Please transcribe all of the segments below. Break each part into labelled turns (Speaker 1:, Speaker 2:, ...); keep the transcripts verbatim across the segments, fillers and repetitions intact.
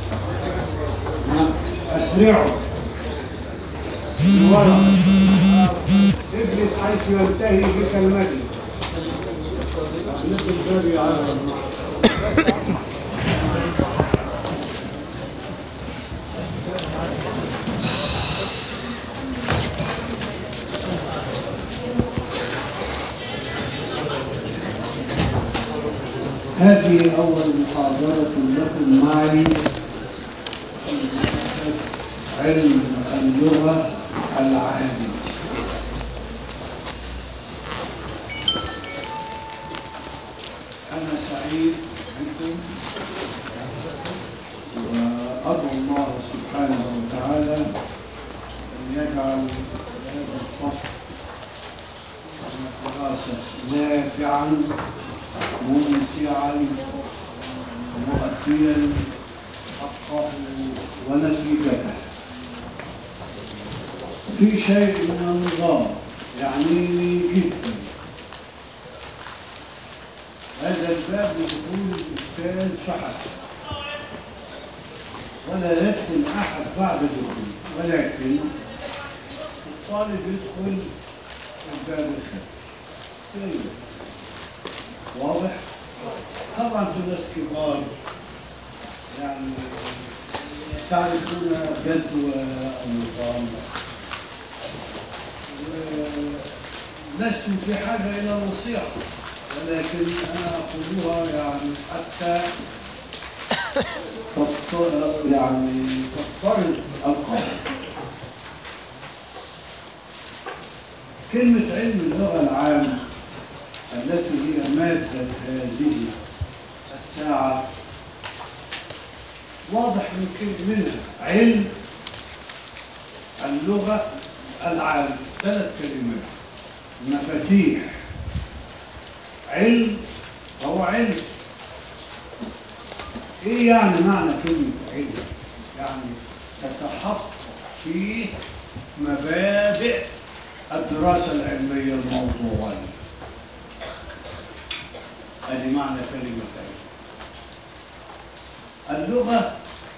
Speaker 1: أسرعوا الورق. اجلس حيث ينتهي بك المجلس. أغلق الباب يا عم. هذه أول محاضرة لكم معي في مادة علم اللغة العامة. أنا سعيد بكم وأدعو الله سبحانه وتعالى أن يجعل هذا الفصل من الدراسة نافعا ممتعا مؤديا حقه ونتيجته. في شيء من النظام يعنيني جدا. هذا الباب لدخول الأستاذ فحسب، ولا يدخل أحد بعد دخوله، ولكن الطالب يدخل في الباب الخلفي. طيب. واضح؟ طبعا انتم ناس كبار، يعني تعرفون جدوى النظام، ولستم في حاجة إلى نصيحة، ولكن أنا أقولها يعني حتى يعني تضطرد القول. كلمة علم اللغة العام التي هي مادة هذه الساعة واضح من منها علم اللغة العام، ثلاث كلمات مفاتيح. علم فهو علم. ايه يعني معنى كلمة علم؟ يعني تتحقق فيه مبادئ الدراسة العلمية الموضوعية. ادي معنى كلمة علم. اللغة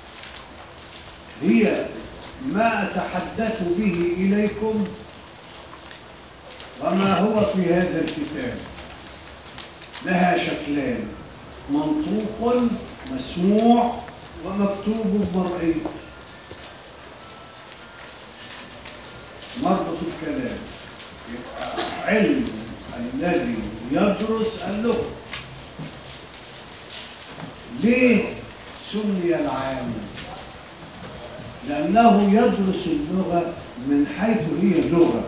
Speaker 1: هي ما أتحدث به إليكم وما هو في هذا الكتاب. لها شكلان: منطوق مسموع ومكتوب مرئي. مربط الكلام يبقى علم الذي يدرس اللغة. ليه سمي العام؟ لأنه يدرس اللغة من حيث هي لغة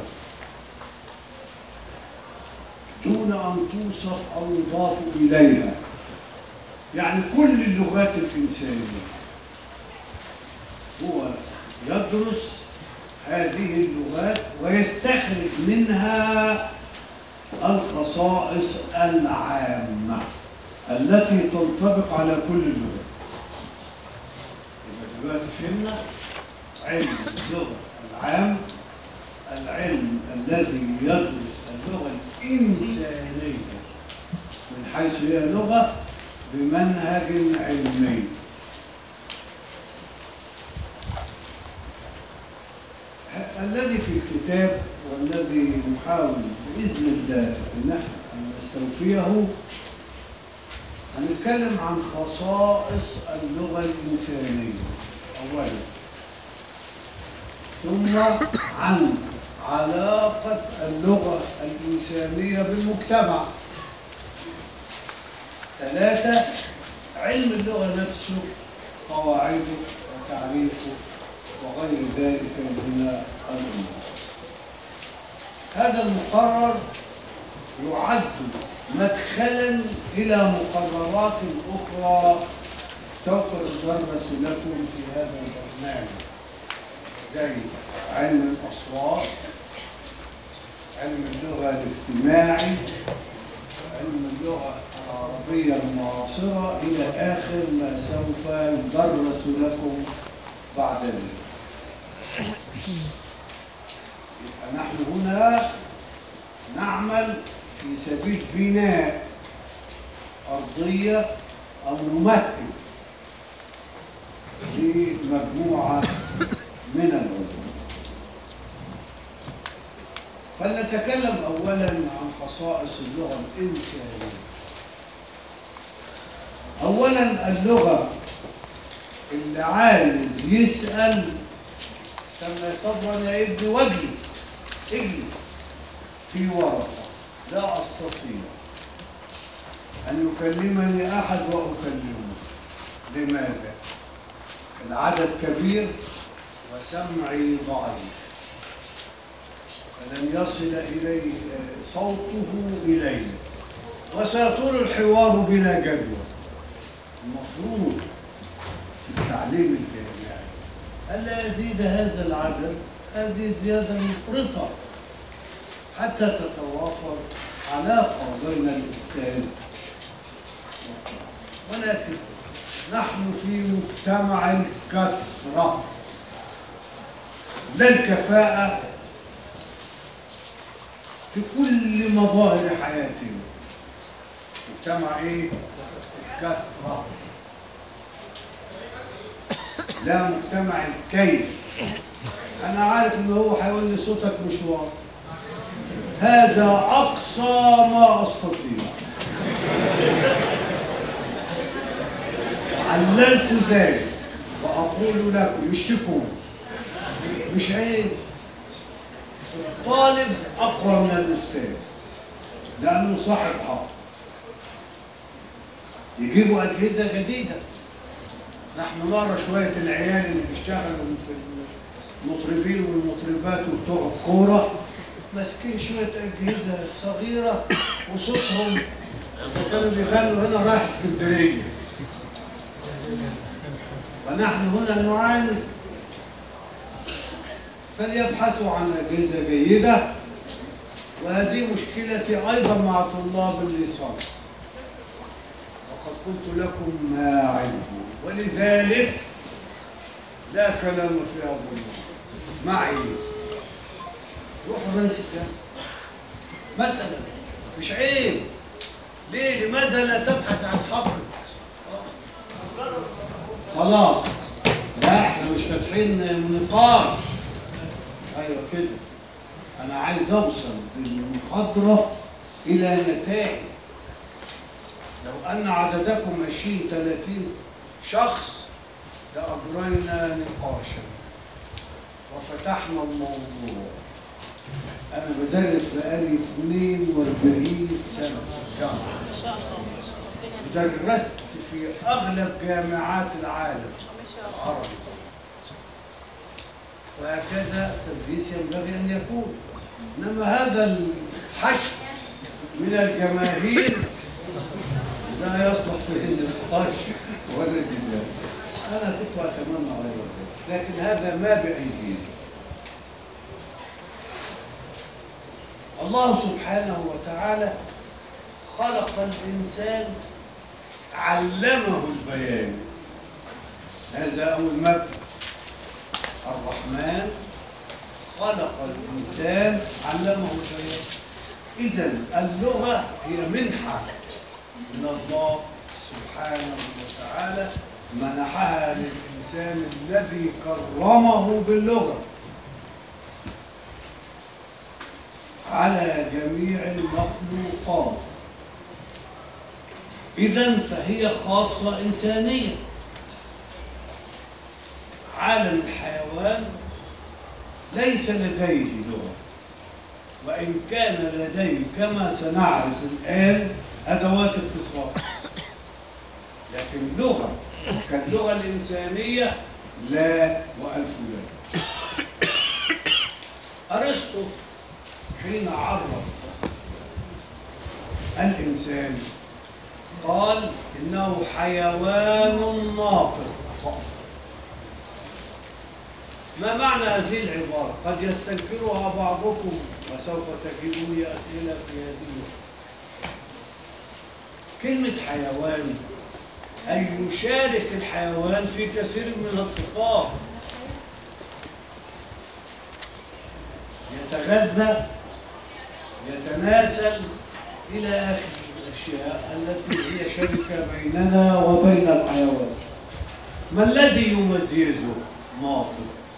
Speaker 1: دون أن توصف أو يضاف إليها. يعني كل اللغات الإنسانية هو يدرس هذه اللغات ويستخرج منها الخصائص العامة التي تنطبق على كل اللغات. يبقى دلوقتي فهمنا علم اللغة العام، العلم الذي يدرس اللغة الإنسانية من حيث هي لغة بمنهج علمي. الذي في الكتاب والذي نحاول بإذن الله أن نحن نستوفيه، هنتكلم عن خصائص اللغة الإنسانية أولا، ثم عن علاقة اللغة الإنسانية بالمجتمع. ثلاثة، علم اللغة نفسه، قواعده وتعريفه وغير ذلك من الأمور. هذا المقرر يعد مدخلا إلى مقررات أخرى سوف تدرس لكم في هذا البرنامج، زي علم الأصوات، علم اللغة الاجتماعي، علم اللغة العربية المعاصرة، إلى آخر ما سوف يدرس لكم بعد ذلك. يبقى نحن هنا نعمل في سبيل بناء أرضية أو نمهد لمجموعة من العلوم. فلنتكلم أولاً عن خصائص اللغة الإنسانية. أولاً اللغة اللي عايز يسأل كما صبرا يا ابني واجلس اجلس في ورقة. لا أستطيع أن يكلمني أحد وأكلمه. لماذا؟ العدد كبير وسمعي ضعيف، فلن يصل إلي صوته إلي، وسيطول الحوار بلا جدوى. المفروض في التعليم الجامعي ألا يزيد هذا العدد هذه زيادة مفرطة حتى تتوافر علاقة بين الأستاذ والطالب. ولكن نحن في مجتمع الكثرة لا الكفاءة في كل مظاهر حياتنا. مجتمع ايه؟ الكثرة، لا مجتمع الكيف. انا عارف ان هو هيقول لي صوتك مش واضح. هذا اقصى ما استطيع. عللت ذلك واقول لكم مش تكون مش عيب. الطالب اقوى من الاستاذ لانه صاحب حق. يجيبوا اجهزه جديده. نحن نرى شويه العيال اللي بيشتغلوا في المطربين والمطربات وبتوع الكوره ماسكين شويه اجهزه صغيره وصوتهم اذا كانوا بيغنوا هنا رايح اسكندريه، ونحن هنا نعاني. فليبحثوا عن اجهزه جيده. وهذه مشكلتي ايضا مع طلاب الليسانس، وقد قلت لكم ما عندي، ولذلك لا كلام في هذا الموضوع. معي روح رئيس الجامعة مثلا، مش عيب. ليه؟ لماذا لا تبحث عن حقك؟ خلاص، لا احنا مش فاتحين نقاش. ايوه كده، انا عايز اوصل بالمحاضرة الى نتائج. لو ان عددكم عشرين ثلاثين شخص لأجرينا نقاشا وفتحنا الموضوع. أنا بدرس بقالي اثنين وأربعين سنة في الجامعة ما شاء الله. ودرست في أغلب جامعات العالم العربي، وهكذا التدريس ينبغي أن يكون. إنما هذا الحشد من الجماهير لا يصلح فيه النقاش ولا الجدال. أنا كنت أتمنى غير ذلك، لكن هذا ما بأيدينا. الله سبحانه وتعالى خلق الإنسان، علمه البيان. هذا أول مبدأ. الرحمن خلق الإنسان علمه البيان. إذن اللغة هي منحة من الله سبحانه وتعالى منحها للإنسان الذي كرمه باللغة على جميع المخلوقات. إذن فهي خاصة إنسانية. عالم الحيوان ليس لديه لغة، وإن كان لديه كما سنعرف الآن أدوات اتصال، لكن لغة كاللغة الإنسانية لا وألف لا. أرسطو حين عرف الإنسان قال إنه حيوان ناطق. ما معنى هذه العبارة؟ قد يستنكرها بعضكم وسوف تجدوني أسئلة في هذه الوقت. كلمة حيوان أي يشارك الحيوان في كثير من الصفات. يتغذى، يتناسل، إلى آخر الأشياء التي هي شركة بيننا وبين الحيوان. ما الذي يميزه؟ ناطق.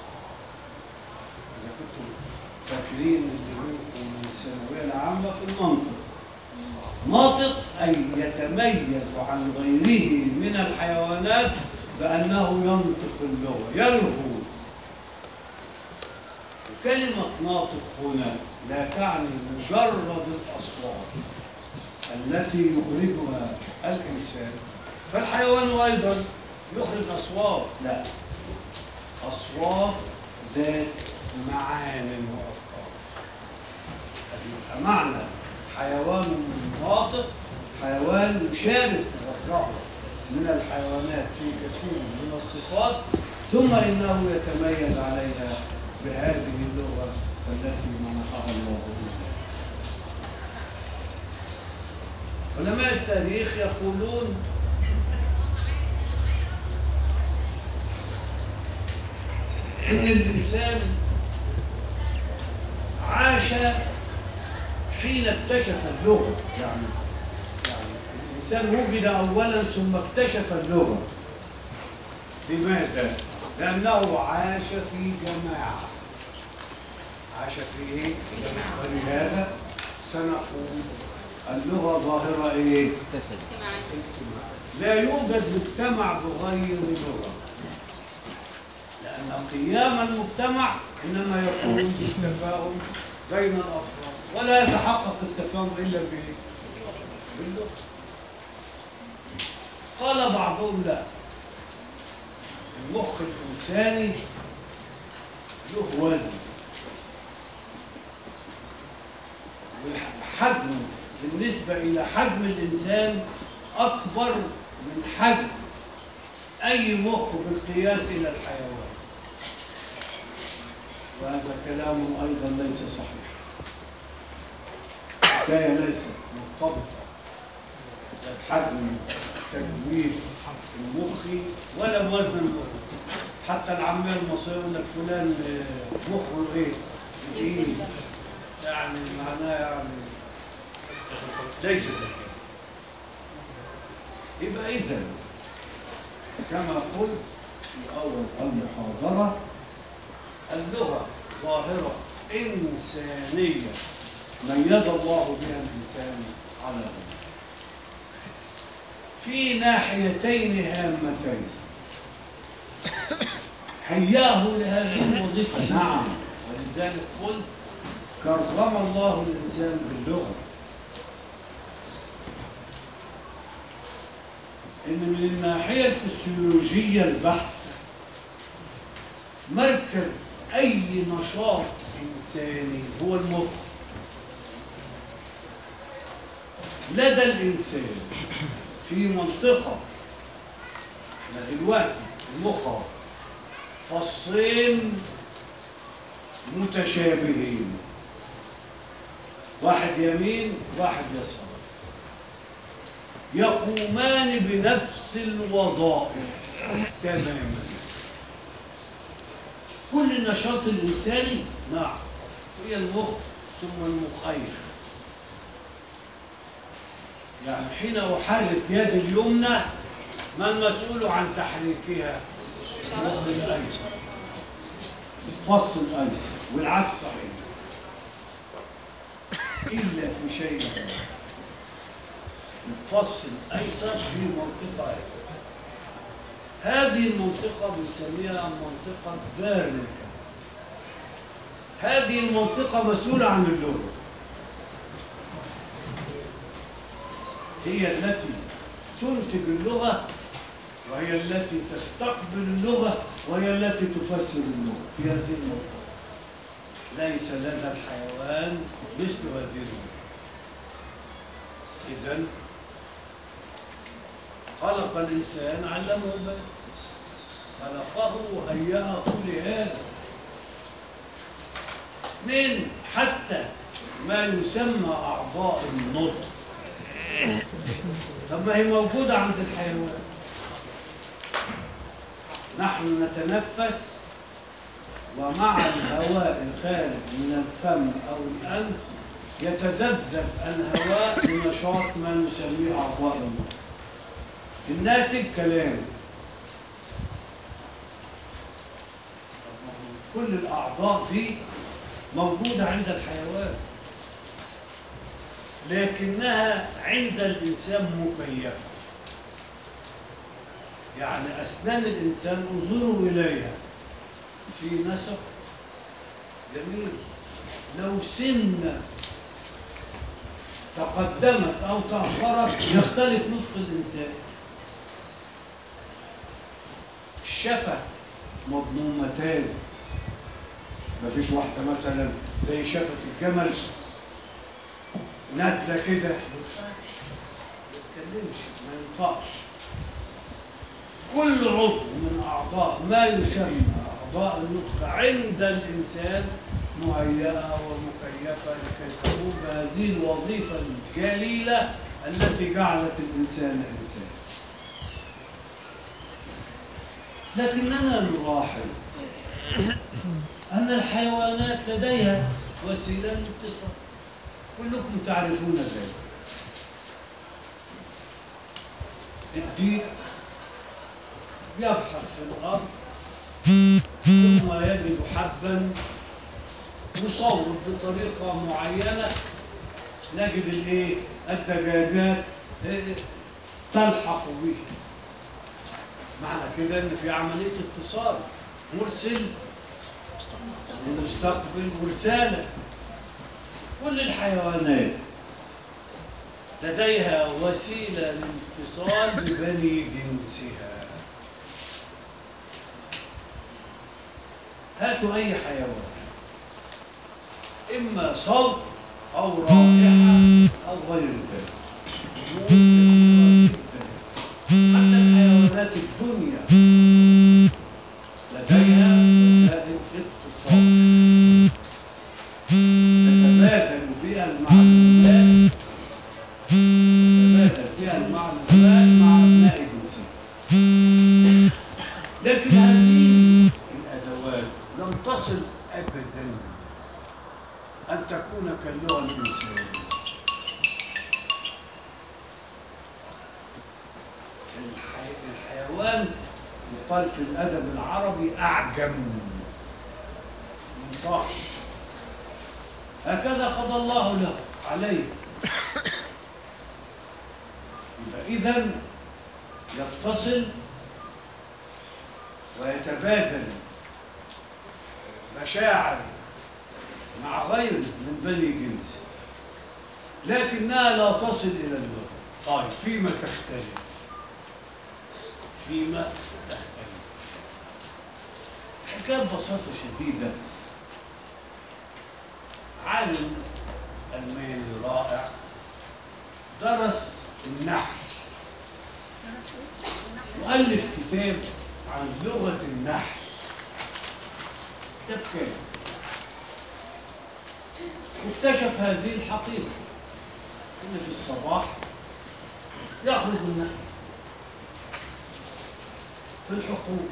Speaker 1: إذا كنتم فاكرين اللي منكم من الثانوية العامة في المنطق، ناطق أي يتميز عن غيره من الحيوانات بأنه ينطق اللغة، يلغو. كلمة ناطق هنا لا تعني مجرد الأصوات التي يخرجها الإنسان، فالحيوان أيضا يخرج أصوات، لا، أصوات ذات معان وأفكار. يبقى معنى حيوان ناطق حيوان يشارك غيره من الحيوانات في كثير من الصفات، ثم إنه يتميز عليها بهذه اللغة التي منحها الله إياه. علماء التاريخ يقولون إن الإنسان عاش حين اكتشف اللغة، يعني يعني الإنسان وجد أولا ثم اكتشف اللغة. لماذا؟ لأنه عاش في جماعة. عاش في إيه؟ ولهذا سنقول اللغة ظاهرة إيه؟ اجتماعية. لا يوجد مجتمع بغير لغة، لأن قيام المجتمع إنما يكون بالتفاهم بين الأفراد، ولا يتحقق التفاهم إلا بإيه؟ باللغة. قال بعضهم لا، المخ الإنساني له وزن وحجمه بالنسبة إلى حجم الإنسان أكبر من حجم أي مخ بالقياس إلى الحيوان، وهذا كلام أيضا ليس صحيح. الحكاية ليست مرتبطة بحجم تجويف المخي ولا بوزن المخ. حتى العامية المصرية يقول لك فلان مخه ايه؟ تقيل، يعني معناه يعني ليس ذكي. يبقى إذا كما قلت في أول المحاضرة، اللغة ظاهرة إنسانية ميز الله بها الإنسان على غيره في ناحيتين هامتين. هياه لهذه الوظيفة، نعم، ولذلك قلت كرم الله الإنسان باللغة. إن من الناحية الفسيولوجية البحتة مركز أي نشاط إنساني هو المخ. لدى الإنسان في منطقة، احنا دلوقتي المخ فصين متشابهين، واحد يمين واحد يسار، يقومان بنفس الوظائف تماما. كل نشاط الإنساني نعم هي المخ ثم المخيخ. يعني حين أحرك يد اليمنى ما المسؤول عن تحريكها؟ المخ الأيسر، الفص الأيسر، والعكس صحيح إلا في شيء واحد، الفص الأيسر في منطقة، هذه المنطقة بنسميها منطقة فيرنيكا. هذه المنطقة مسؤولة عن اللغة، هي التي تنتج اللغة، وهي التي تستقبل اللغة، وهي التي تفسر اللغة في هذه المنطقة. ليس لدى الحيوان مثل هذه المنطقة. إذن خلق الإنسان علمه البيان، خلقه وهيأه لهذا، من حتى ما يسمى أعضاء النطق. طب ما هي موجودة عند الحيوان. نحن نتنفس ومع الهواء الخارج من الفم أو الأنف يتذبذب الهواء بنشاط ما نسميه أعضاء النطق. الناتج كلام، كل الأعضاء دي موجودة عند الحيوان، لكنها عند الإنسان مكيفة. يعني أسنان الإنسان انظروا إليها في نسق جميل. لو سنة تقدمت أو تأخرت يختلف نطق الإنسان. الشفة مضمومتان، مفيش واحدة مثلا زي شفة الجمل نازلة كده ما يتكلمش ما ينطقش. كل عضو من أعضاء ما يسمى أعضاء النطق عند الإنسان مهيئة ومكيفة لكي تقوم بهذه الوظيفة الجليلة التي جعلت الإنسان إنسان. لكننا نلاحظ أن الحيوانات لديها وسيلة للاتصال، كلكم تعرفون ذلك. الديك يبحث في الأرض ثم يجد حبا يصوب بطريقة معينة، نجد الايه؟ الدجاجات تلحق به. معنى كده ان في عملية اتصال، مرسل ومستقبل ورسالة. كل الحيوانات لديها وسيلة للاتصال ببني جنسها. هاتوا أي حيوان، إما صوت أو رائحة أو غير ذلك، أمور كثيرة جدا. حتى الحيوانات الدنيا لديها وسائل اتصال تتبادل بها المعلومات تتبادل بها المعلومات مع أبناء جنسها. لكن هذه الأدوات لم تصل أبداً أن تكون كاللغة الإنسانية. الحي... الحيوان يقال في الأدب العربي أعجم، منطقش، هكذا قضى الله له عليه. يبقى إذن يتصل ويتبادل مشاعر مع غيره من بني جنسه، لكنها لا تصل إلى اللغة. طيب فيما تختلف؟ فيما تختلف حكاية ببساطة شديدة. عالم ألماني رائع درس النحل وألف كتاب عن لغة النحل، كتاب كامل، واكتشف هذه الحقيقة إن في الصباح يخرج النحل في الحقول،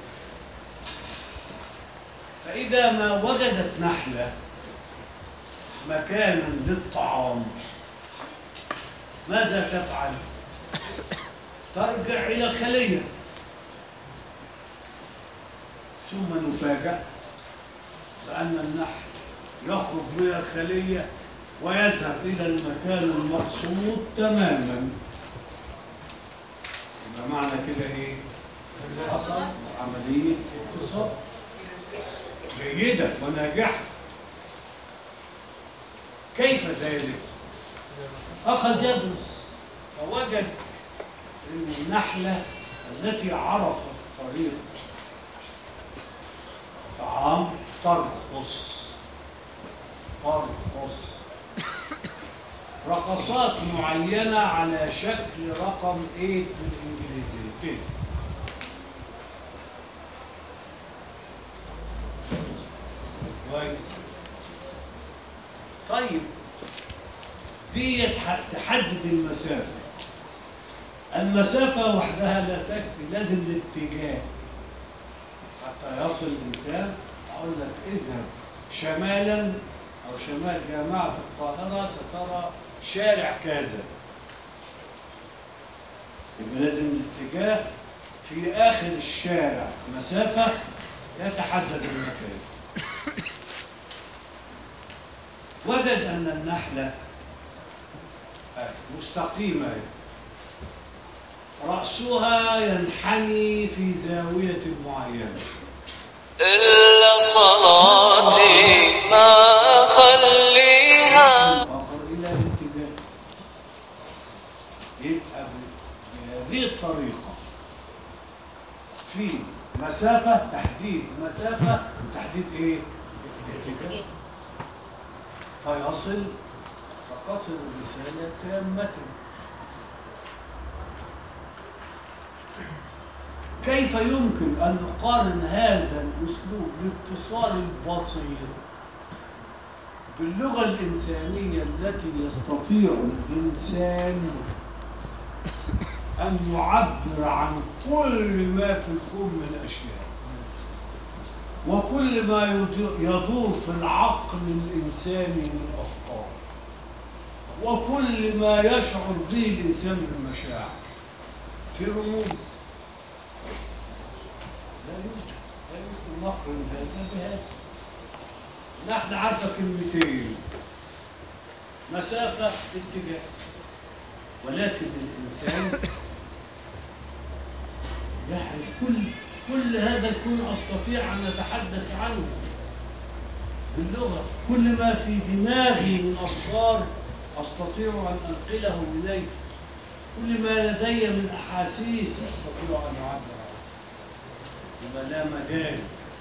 Speaker 1: فإذا ما وجدت نحلة مكانا للطعام ماذا تفعل؟ ترجع إلى الخلية، ثم نفاجأ بأن النحل يخرج من الخلية ويذهب إلى المكان المقصود تماماً. يبقى معنى كده إيه؟ إن حصل عملية اتصال جيدة وناجحة. كيف ذلك؟ أخذ يدرس فوجد أن النحلة التي عرفت طريق طعام ترقص ترقص رقصات معينة على شكل رقم ثمانية بالإنجليزية كده. كويس. طيب دي تحدد المسافة. المسافة وحدها لا تكفي، لازم الاتجاه حتى يصل الإنسان. أقول لك اذهب شمالا أو شمال جامعة القاهرة سترى شارع كذا، يبقى لازم الاتجاه في آخر الشارع مسافة يتحدد المكان. وجد أن النحلة مستقيمة، رأسها ينحني في زاوية معينة،
Speaker 2: إلا صلاتي ما أخليها
Speaker 1: آخر إلى الاتجاه. يبقى بهذه الطريقة في مسافة، تحديد مسافة وتحديد إيه؟ اتجاه، فيصل فتصل الرسالة تامة. كيف يمكن أن نقارن هذا الأسلوب الاتصالي البسيط باللغة الإنسانية التي يستطيع الإنسان أن يعبر عن كل ما في الكون من الأشياء وكل ما يدور في العقل الإنساني من أفكار وكل ما يشعر به الإنسان من مشاعر في رموز؟ لا يمكن لا يمكن نقرن هذا بهذا. نحن عارفة كلمتين، مسافة، اتجاه، ولكن الإنسان يعرف كل كل هذا الكون. أستطيع أن أتحدث عنه باللغة، كل ما في دماغي من أفكار أستطيع أن أنقله إليه، كل ما لدي من أحاسيس أستطيع أن أعبر عنه. يبقى لا مجال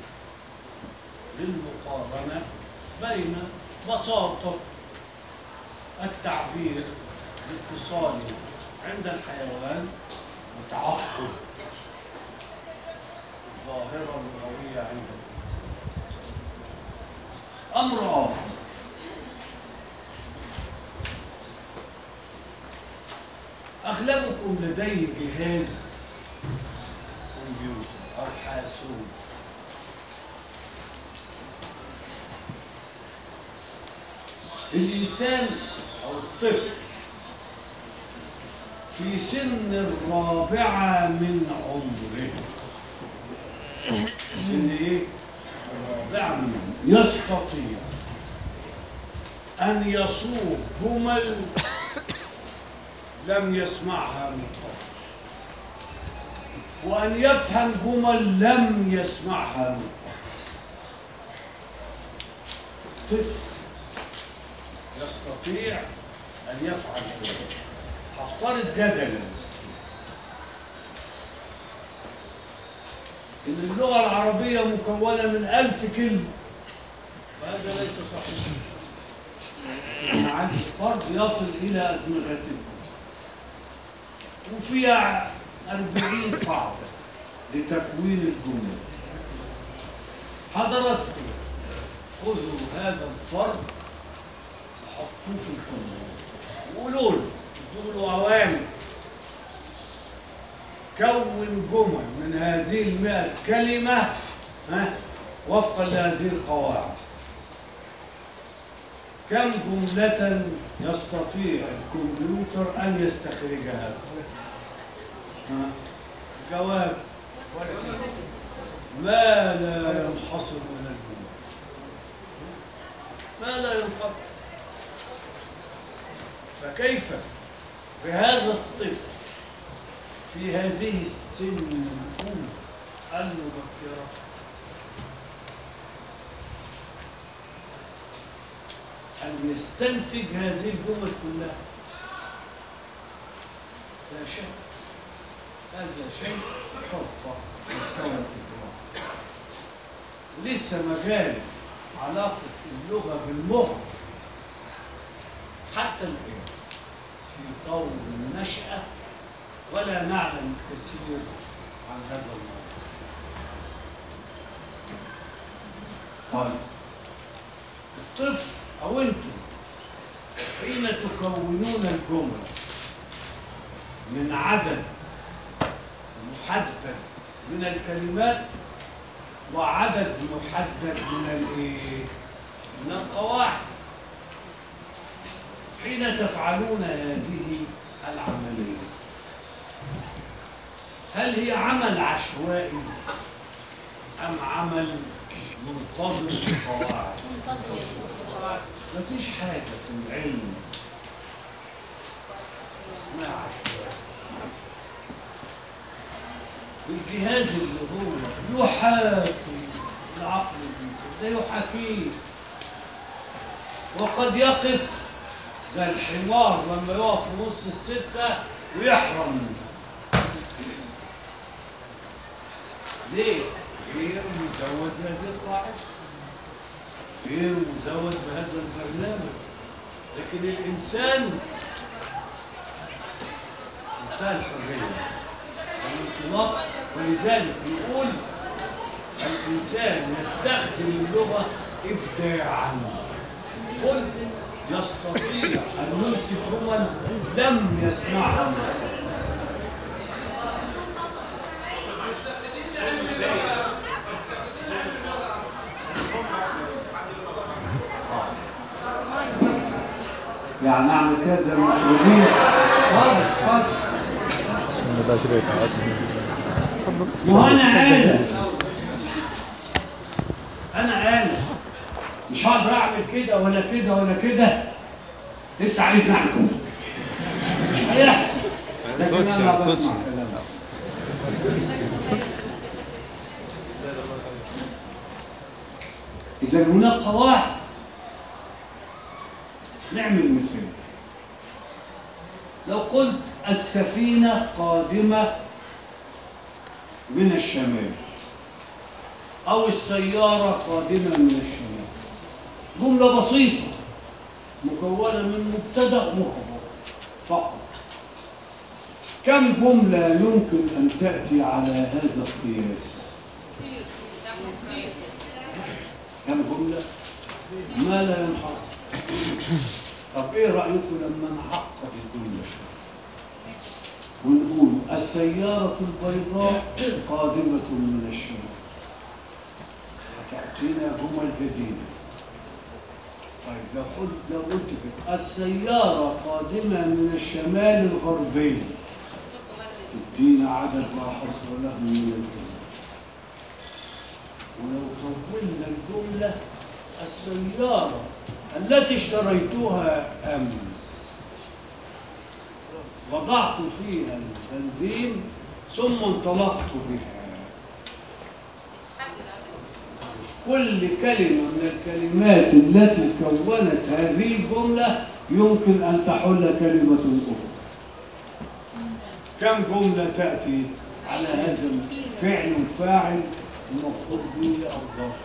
Speaker 1: للمقارنة بين بساطة التعبير الاتصالي عند الحيوان وتعقد الظاهرة اللغوية عند الإنسان. أمر آخر، أغلبكم لديه جهاز كمبيوتر أو حاسوب. الإنسان أو الطفل في سن الرابعة من عمره، سن إيه؟ الرابعة من عمره، يستطيع أن يصوغ جمل لم يسمعها من قبل، وأن يفهم جمل لم يسمعها من قبل. طفل يستطيع أن يفعل ذلك. هفترض جدلا إن اللغة العربية مكونة من ألف كلمة، وهذا ليس صحيح. أنا عندي فرد يصل إلى أدمغتكم وفيها أربعين قاعدة لتكوين الجمل. حضراتكم خذوا هذا الفرد وحطوه في الكمبيوتر وقولوا له، ادوا له أوامر، كون جمل من هذه المئة كلمة ها وفقا لهذه القواعد. كم جملة يستطيع الكمبيوتر أن يستخرجها؟ ها؟ جواب ما لا ينحصر من الجمل، ما لا ينحصر. فكيف بهذا الطفل في هذه السن الأولى المبكرة أن يستنتج هذه الجمل كلها؟ لا شك هذا شيء فوق مستوى الإدراك. ولسه مجال علاقة اللغة بالمخ حتى الآن في طور النشأة، ولا نعلم الكثير عن هذا الموضوع. طيب الطفل أو أنتم حين تكونون الجمل من عدد محدد من الكلمات وعدد محدد من الايه؟ من القواعد، حين تفعلون هذه العملية هل هي عمل عشوائي أم عمل منتظم في القواعد؟
Speaker 3: منتظم يا دكتور.
Speaker 1: مفيش حاجة في العلم اسمها عشوائي. الجهاز اللي هو يحاكي العقل الإنساني ده يحاكيه، وقد يقف ده الحمار لما يقف في نص السكة ويحرم ليه؟ غير مزود بهذه القاعدة، غير مزود بهذا البرنامج، لكن الإنسان منتهى الحرية والانطلاق، ولذلك نقول الإنسان يستخدم اللغة إبداعاً. قل يستطيع أن ينتج جمل لم يسمعها من قبل. يعني أعمل كذا المطلوبين. اتفضل اتفضل. وأنا آلة، أنا آلة مش هقدر أعمل كده ولا كده ولا كده. أنت عايز نعمل كده مش هيحصل، لكن أنا بسمع كلامك. إذا هناك قواعد. نعمل مثال، لو قلت السفينة قادمة من الشمال أو السيارة قادمة من الشمال، جملة بسيطة مكونة من مبتدأ وخبر فقط. كم جملة يمكن أن تأتي على هذا القياس؟ كم جملة؟ ما لا ينحصر. طب إيه رأيكم لما نعقد الجملة شوية ونقول السيارة البيضاء قادمة من الشمال؟ هتعطينا جمل جديدة. طيب لو قلت لو قلت كده السيارة قادمة من الشمال الغربي، تدينا عدد لا حصر له من الجمل. ولو طولنا الجملة السيارة التي اشتريتها أمس وضعت فيها البنزين ثم انطلقت بها. كل كلمة من الكلمات التي كونت هذه الجملة يمكن أن تحل كلمة أخرى. كم جملة تأتي على هذا الفعل وفاعل المفعول به أو ظرف؟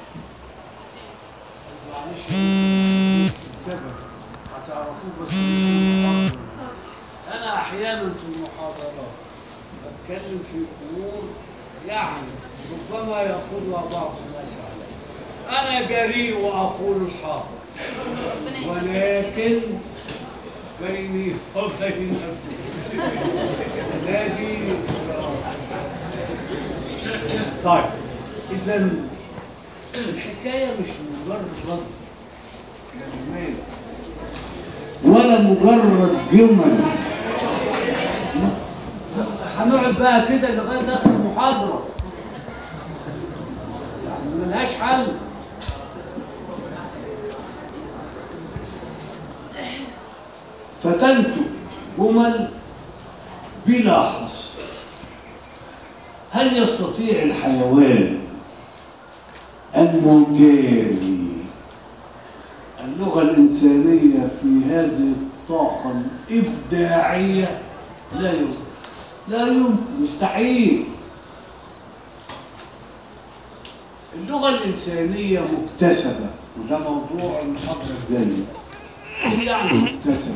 Speaker 1: معلش سبب هتعرفوه بس في المحاضرة. أنا أحيانا في المحاضرات بتكلم في أمور يعني ربما يأخذها بعض الناس علي. أنا جريء وأقول الحق، ولكن بيني وبينكم نادي. طيب إذا الحكاية مش مجرد كلمات ولا مجرد جمل. هنقعد بقى كده لغاية آخر المحاضرة، يعني ملهاش حل. فتنتج جمل بلا حصر. هل يستطيع الحيوان أن يجاري اللغة الإنسانية في هذه الطاقة الإبداعية؟ لا يمكن، لا يمكن، مستحيل. اللغة الإنسانية مكتسبة، وده موضوع المحاضرة الجاية. يعني مكتسبة،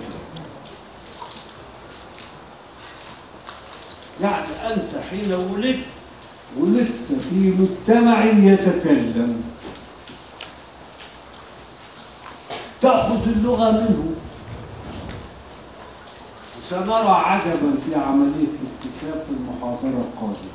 Speaker 1: يعني أنت حين ولدت ولدت في مجتمع يتكلم، تأخذ اللغة منه. وسنرى عجبا في عملية الاكتساب في المحاضرة القادمة.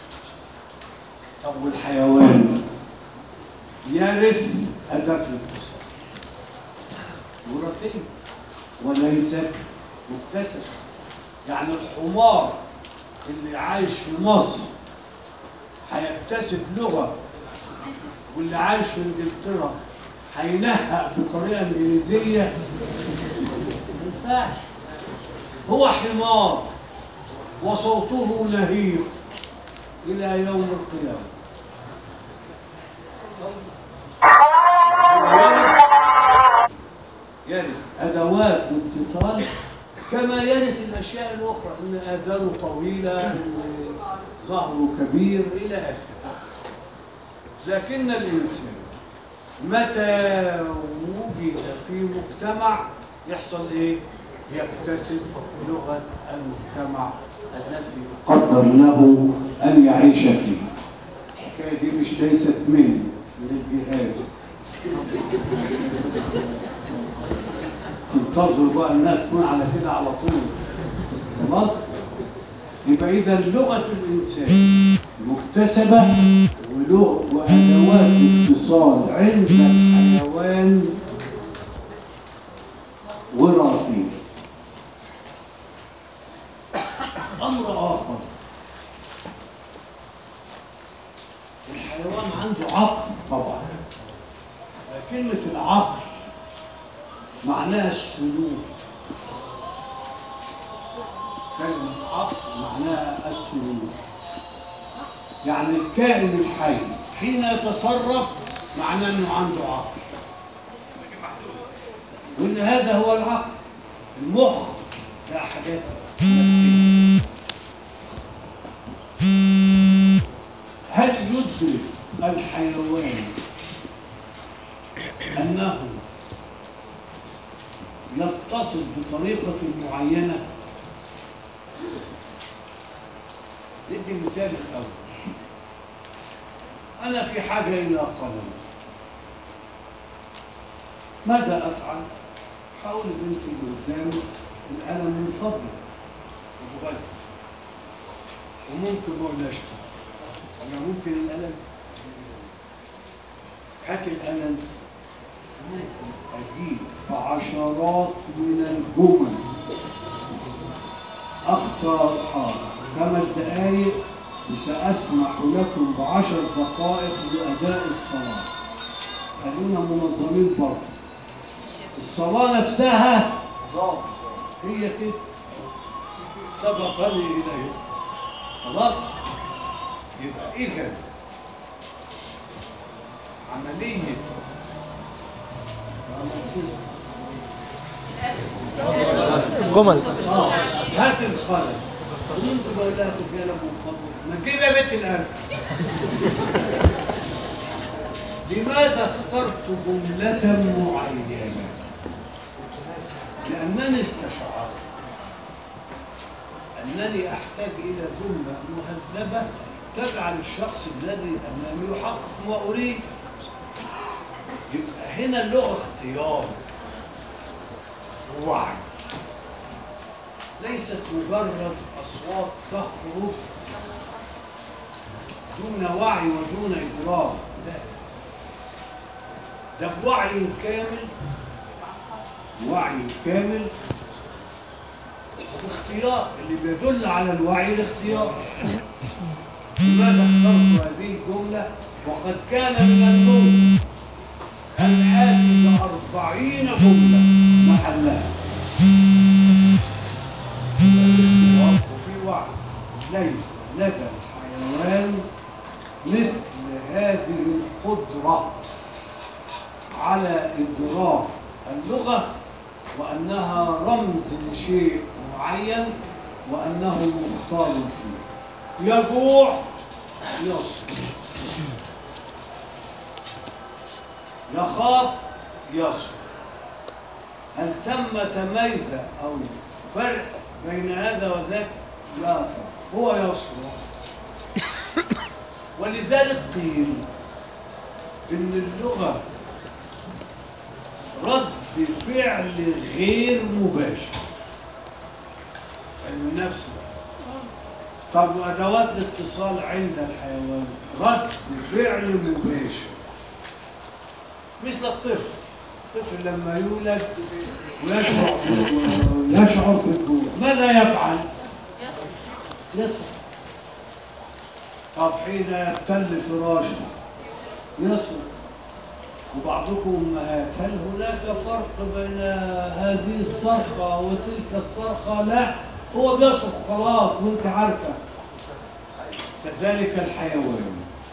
Speaker 1: طب والحيوان يرث أداة الاتصال وراثية وليست مكتسبة. يعني الحمار اللي عايش في مصر هيكتسب لغة واللي عايش في انجلترا هينهق بطريقه انجليزيه؟ ما ينفعش. هو حمار وصوته نهيق الى يوم القيامه. يرث يرث ادوات الاتصال كما يرث الاشياء الاخرى، ان اذانه طويله، ان ظهره كبير الى اخره. لكن الانسان متى وجد في مجتمع يحصل ايه؟ يكتسب لغه المجتمع التي قدر له ان يعيش فيه. الحكايه دي مش ليست مني، من الجهاز. تنتظروا بقى انها تكون على كده على طول. خلاص؟ يبقى اذا لغه الانسان مكتسبه، ولغه وادوات اتصال عند الحيوان وراثيه. امر اخر، الحيوان عنده عقل طبعا. كلمه العقل معناها السلوك. كلمه عقل معناها السلوك، يعني الكائن الحي حين يتصرف معناه انه عنده عقل، وان هذا هو العقل. المخ ده حاجات ماديه. هل يدرك الحيوان انه يتصل بطريقه معينه؟ ندي مثال الاول. انا في حاجه الى قلم، ماذا افعل؟ حاول بنتي اللي قدامي القلم من فضلك وبغير، وممكن ما اقولهاش انا ممكن القلم، هات القلم. اجيب عشرات من الجمل اختار حاضر خمس دقائق وساسمح لكم بعشر دقائق لاداء الصلاه. خلونا منظمين برضه. الصلاه نفسها ظابط هي كده، سبقني اليه. خلاص؟ يبقى اذا عمليه
Speaker 3: جمل.
Speaker 1: اه هات القلم، وممكن اقول لها ترجع من فضلك ما تجيب يا بنت القلم. لماذا اخترت جملة معينة؟ لأنني استشعرت أنني أحتاج إلى جملة مهذبة تجعل الشخص الذي أمامي يحقق ما أريد. يبقى هنا اللغة اختيار ووعي، ليست مجرد أصوات تخرج دون وعي ودون إدراك، لا، ده بوعي كامل، وعي كامل واختيار. اللي بيدل على الوعي الاختيار. لماذا اخترت هذه الجملة وقد كان من الممكن أن آتي بأربعين جملة محلها؟ في اختيار وفي وعي. ليس لدى الحيوان مثل هذه القدرة على إدراك اللغة وأنها رمز لشيء معين وأنه مختار فيه. يجوع يصبر، يخاف يصبر. هل ثم تميز أو فرق بين هذا وذاك؟ لا فرق، هو يصبر. ولذلك قيل إن اللغة رد فعل غير مباشر. علم النفس بقى. طب وأدوات الاتصال عند الحيوان رد فعل مباشر، مثل الطفل. الطفل لما يولد ويشعر يشعر بالجوع ماذا يفعل؟ يصبر. طب حين يبتل فراشه يصرخ. وبعضكم أمهات. هل هناك فرق بين هذه الصرخة وتلك الصرخة؟ لا، هو بيصرخ خلاص وانت عارفة. كذلك الحيوان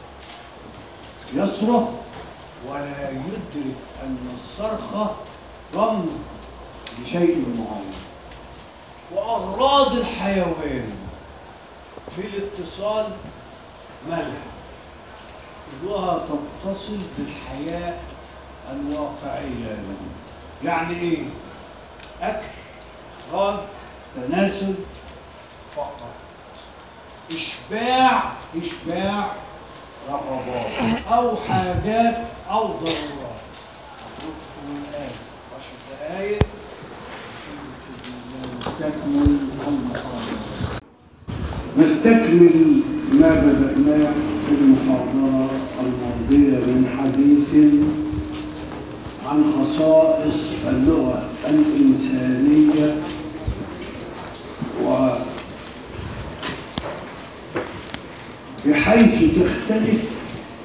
Speaker 1: يصرخ ولا يدرك أن الصرخة رمز لشيء معين. وأغراض الحيوان في الاتصال مالها؟ كلها تتصل بالحياة الواقعية له. يعني إيه؟ أكل، إخراج، تناسل فقط. إشباع إشباع رغبات أو حاجات أو ضرورات. حضرتكم الآن عشر دقايق نستكمل المحاضرة. نستكمل ما بدأناه في المحاضرة الماضية من حديث عن خصائص اللغة الإنسانية و بحيث تختلف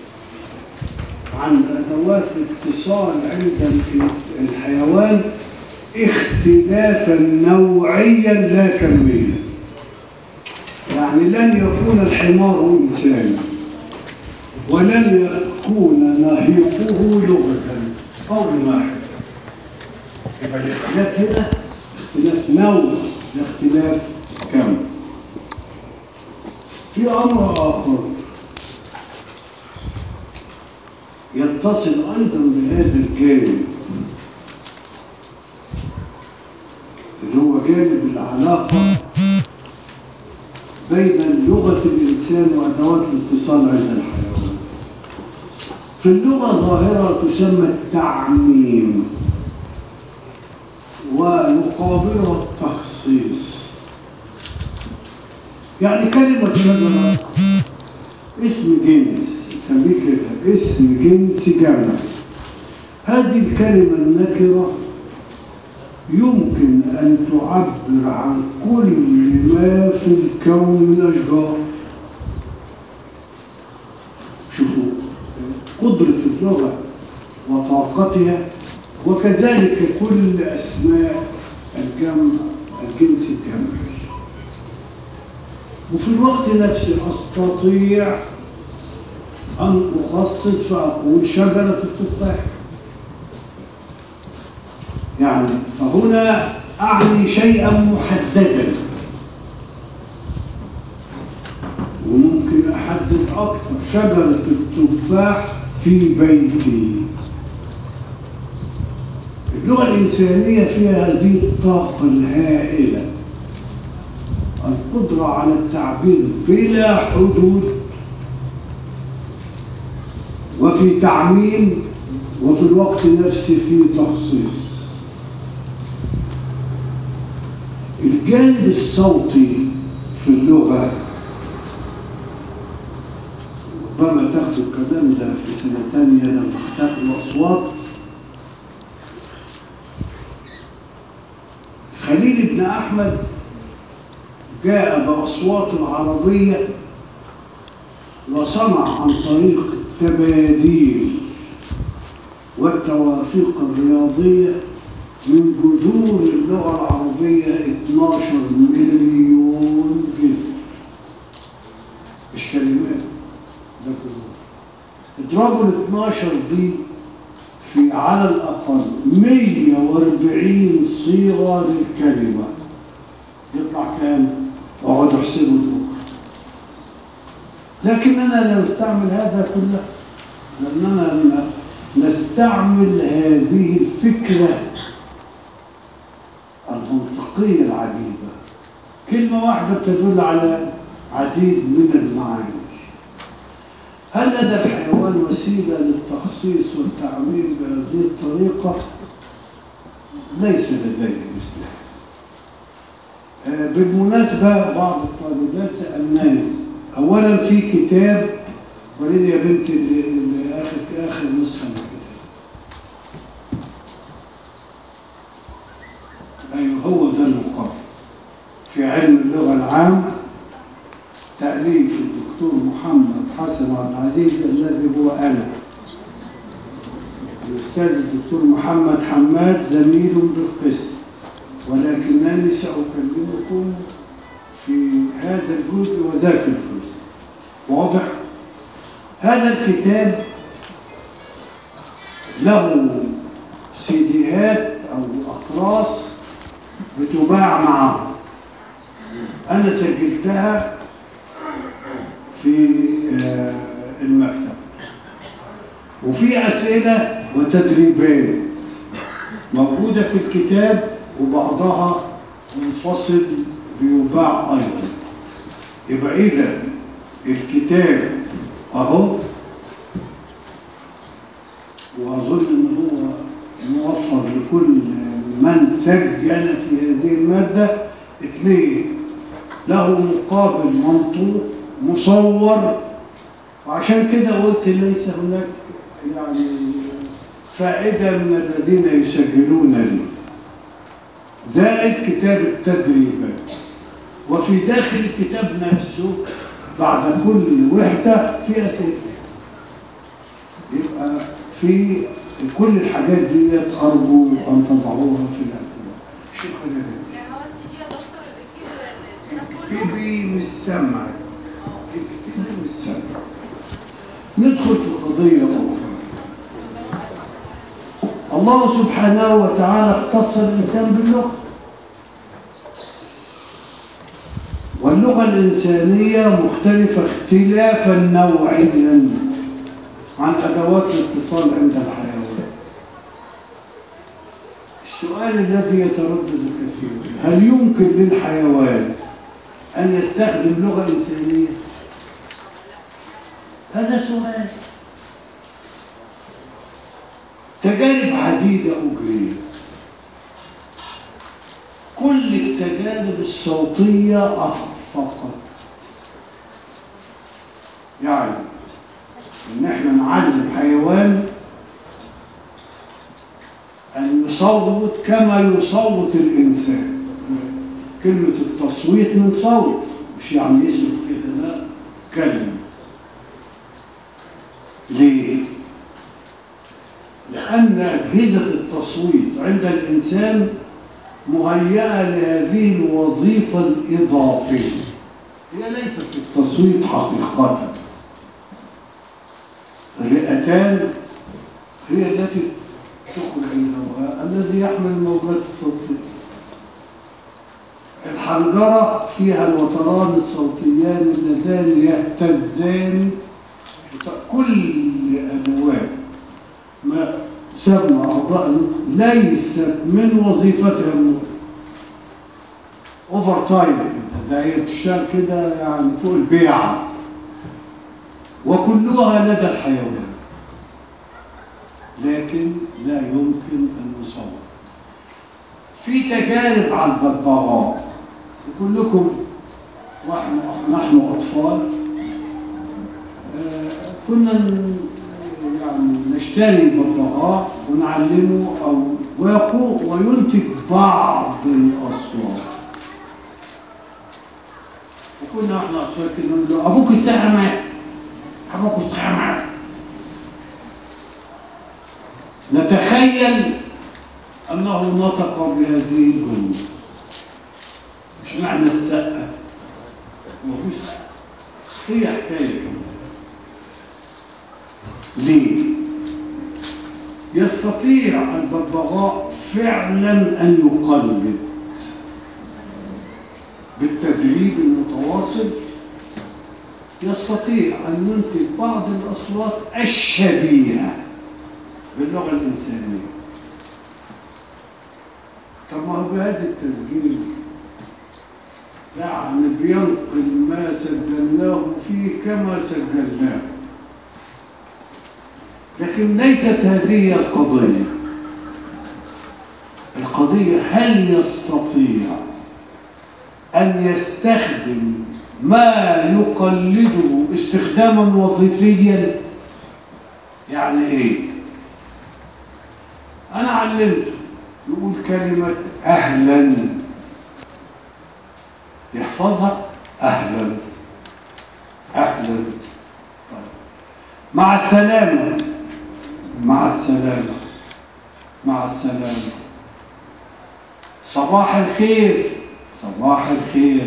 Speaker 1: عن أدوات الاتصال عند الحيوان اختلافا نوعيا لا كميا. يعني لن يكون الحمار إنسانا ولن يكون نهيقه لغة قول واحد. يبقى الاختلاف هنا اختلاف نوع لاختلاف كم. في أمر آخر يتصل أيضا بهذا الجانب اللي هو جانب العلاقة بين لغة الإنسان وأدوات الاتصال عند الحيوان. في اللغة ظاهرة تسمى التعميم ويقابلها التخصيص. يعني كلمة شجرة اسم جنس، نسميه كده اسم جنس جمع. هذه الكلمة النكرة يمكن أن تعبر عن كل ما في الكون من أشجار. شوفوا قدرة اللغة وطاقتها، وكذلك كل أسماء الجمع الجنس الجمعي. وفي الوقت نفسه أستطيع أن أخصص فأقول شجرة التفاح. يعني فهنا أعني شيئا محددا، وممكن أحدد أكثر. شجرة التفاح في بيتي. اللغة الإنسانية فيها هذه الطاقة الهائلة، القدرة على التعبير بلا حدود، وفي تعميم، وفي الوقت نفسه في تخصيص. الجانب الصوتي في اللغة ربما تاخدوا الكلام ده في سنة تانية لما تاخدوا أصوات. خليل بن أحمد جاء بأصوات العربية وصنع عن طريق التباديل والتوافيق الرياضية من جذور اللغة العربية اثناشر مليون جذر. مش كلمات، ده كله. اضربوا ال اثناشر دي في على الأقل مئة وأربعين صيغة للكلمة، يطلع كام؟ اقعدوا احسبوا بكره. لكننا لا نستعمل هذا كله، لأننا نستعمل هذه الفكرة المنطقية العجيبة. كلمة واحدة بتدل على عديد من المعاني. هل لدى الحيوان وسيلة للتخصيص والتعميم بهذه الطريقة؟ ليس لديه مثل هذا. بالمناسبة بعض الطالبات سألناني أولا في كتاب، وريني يا بنتي اللي آخر آخر نسخة من الكتاب. أيوه هو ده المقرر في علم اللغة العام، تأليف الدكتور محمد حسن عبد العزيز الذي هو أنا. الأستاذ الدكتور محمد حماد زميل بالقسم، ولكنني سأكلمكم في هذا الجزء وذاك الجزء. واضح؟ هذا الكتاب له سيديات أو أقراص بتباع معه. أنا سجلتها في المكتب، وفي أسئلة وتدريبات موجودة في الكتاب، وبعضها منفصل بيباع أيضا. يبقى إذا الكتاب أهو، وأظن إن هو موفر لكل من سجل في هذه المادة. اثنين، له مقابل منطوق مصور، وعشان كده قلت ليس هناك يعني فائدة من الذين يسجلون لي. زائد كتاب التدريبات، وفي داخل الكتاب نفسه بعد كل وحدة في أسئلة. يبقى في كل الحاجات دي أرجو أن تضعوها في الاعتبار. شكرا لك.
Speaker 4: يعني هو السي دي يا دكتور اللي فيه
Speaker 1: اكتبي مش سمع، اكتبي مش سمع. ندخل في قضية أخرى. الله سبحانه وتعالى اختص الإنسان باللغة، واللغة الإنسانية مختلفة اختلافا نوعيا عن أدوات الاتصال عند الحيوان. السؤال الذي يتردد كثيرا: هل يمكن للحيوان أن يستخدم لغة إنسانية؟ هذا سؤال. تجارب عديدة أجريت، كل التجارب الصوتية أخفقت. يعني إن إحنا نعلم حيوان أن يصوت كما يصوت الإنسان. كلمة التصويت من صوت، مش يعني يصوت كده، لا، كلمة. ليه؟ لأن أجهزة التصويت عند الإنسان مهيئة لهذه الوظيفة الإضافية. هي ليست في التصويت حقيقة. الرئتان هي التي تخرج الهواء الذي يحمل الموجات الصوتية. الحنجرة فيها الوتران الصوتيان اللذان يهتزان. كل أدوات ما سمى أعضاء ليست من وظيفتها النطق. اوفر تايم كده، ده هي بتشتغل كده يعني فوق البيعة، وكلها لدى الحيوان، لكن لا يمكن أن يصور. في تجارب على الببغاء، كلكم ونحن أطفال كنا يعني نشتري ببغاء ونعلمه أو ويقول وينتج بعض الأصوات، وكنا احنا أطفال كده نقول له: أبوك الساعة معك، أبوك الساعة معك. نتخيل أنه نطق بهذه الجملة. مش معنى السقة، ومش هي حكاية كده. ليه؟ يستطيع الببغاء فعلا أن يقلد بالتدريب المتواصل، يستطيع أن ينتج بعض الأصوات الشبيهة باللغة الإنسانية. طب ما هو بهذا التسجيل يعني بينقل ما سجلناه فيه كما سجلناه، لكن ليست هذه القضية. القضية هل يستطيع أن يستخدم ما يقلده استخداما وظيفيا؟ يعني إيه؟ أنا علمته يقول كلمة أهلا، يحفظها أهلا أهلا. طيب. مع السلامة، مع السلامة.
Speaker 5: مع السلامة. صباح الخير، صباح الخير.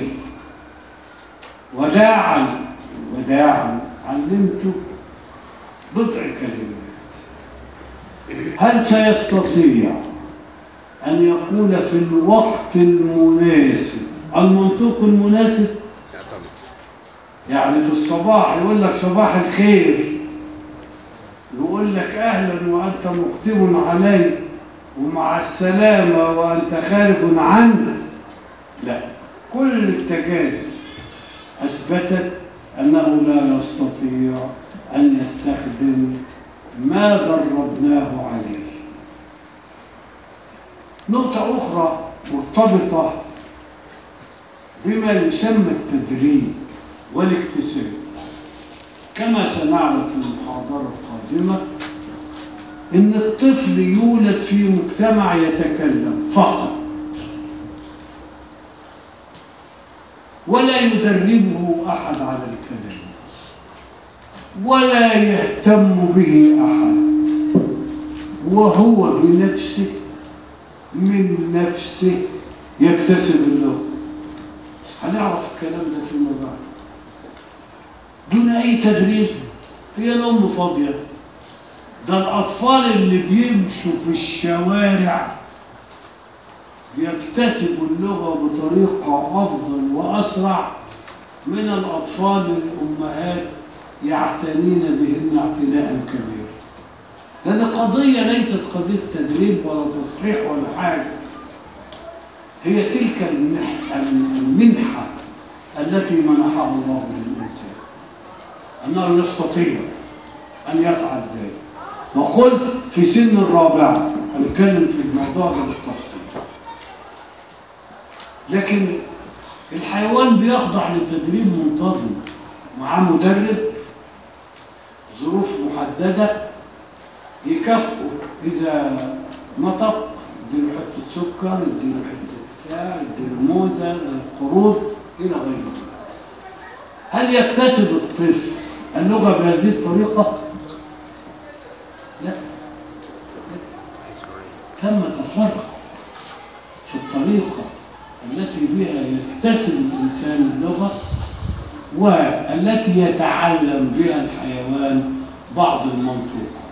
Speaker 5: وداعا، وداعا. علمته بضع كلمات. هل سيستطيع أن يقول في الوقت المناسب المنطوق المناسب؟ يعني في الصباح يقول لك صباح الخير، يقول لك أهلا وأنت مقدم علي، ومع السلامة وأنت خارج عنه. لا، كل التجارب أثبتت أنه لا يستطيع أن يستخدم ما دربناه عليه. نقطة أخرى مرتبطة بما يسمى التدريب والاكتساب. كما سنعرف في المحاضرة القادمة إن الطفل يولد في مجتمع يتكلم فقط، ولا يدربه أحد على الكلام، ولا يهتم به أحد، وهو بنفسه من نفسه يكتسب اللغة. هنعرف الكلام ده فيما بعد دون أي تدريب. هي الأم فاضية. ده الأطفال اللي بيمشوا في الشوارع بيكتسبوا اللغة بطريقة أفضل وأسرع من الأطفال الأمهات يعتنين بهن اعتناء كبيرا. هذه قضية ليست قضية تدريب ولا تصحيح ولا حاجة. هي تلك المنحة التي منحها الله للإنسان، أنه يستطيع أن يفعل ذلك. وقلت في سن الرابعة هنتكلم في الموضوع ده بالتفصيل. لكن الحيوان بيخضع لتدريب منتظم مع مدرب، ظروف محددة يكافئه إذا نطق، يديله حتة سكر، يديله حتة بتاع، يديله موزة، القرود إلى غير ذلك. هل يكتسب الطفل اللغة بهذه الطريقة؟ لا. ثم تفرق في الطريقة التي بها يكتسب الإنسان اللغة والتي يتعلم بها الحيوان بعض المنطوقات.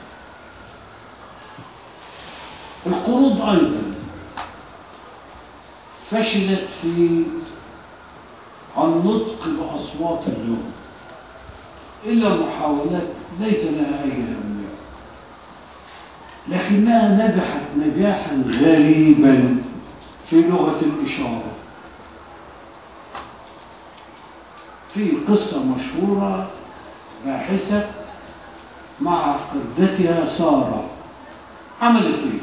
Speaker 5: القرود أيضا فشلت في النطق بأصوات اللغة إلا محاولات ليس لها أي أهمية، لكنها نجحت نجاحا غريبا في لغة الإشارة. في قصة مشهورة باحثة مع قردتها سارة عملت إيه؟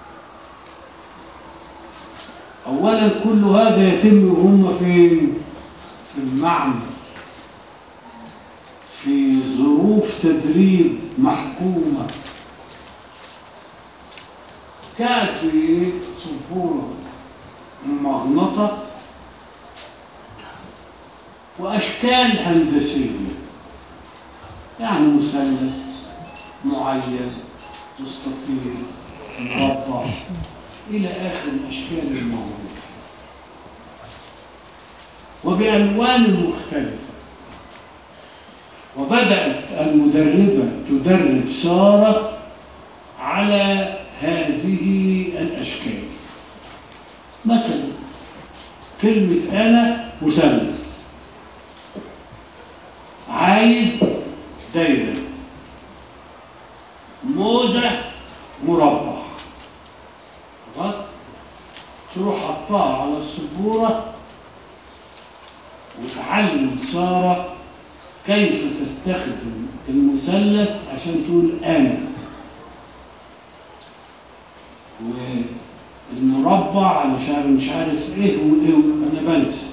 Speaker 5: أولا كل هذا يتم وهم فين؟ في المعمل، في ظروف تدريب محكومة. كانت في سبورة مغنطة وأشكال هندسية، يعني مثلث معين، مستطيل، مربع، إلى آخر الأشكال الموجودة، وبألوان مختلفة. وبدأت المدربة تدرب سارة على هذه الأشكال. مثلا كلمة أنا مثلث، عايز دايرة، موزة مربع. خلاص؟ تروح حطها على السبورة وتعلم سارة كيف تستخدم المثلث عشان تقول أنا، والمربع علشان مش عارف إيه وإيه، أنا بنسى.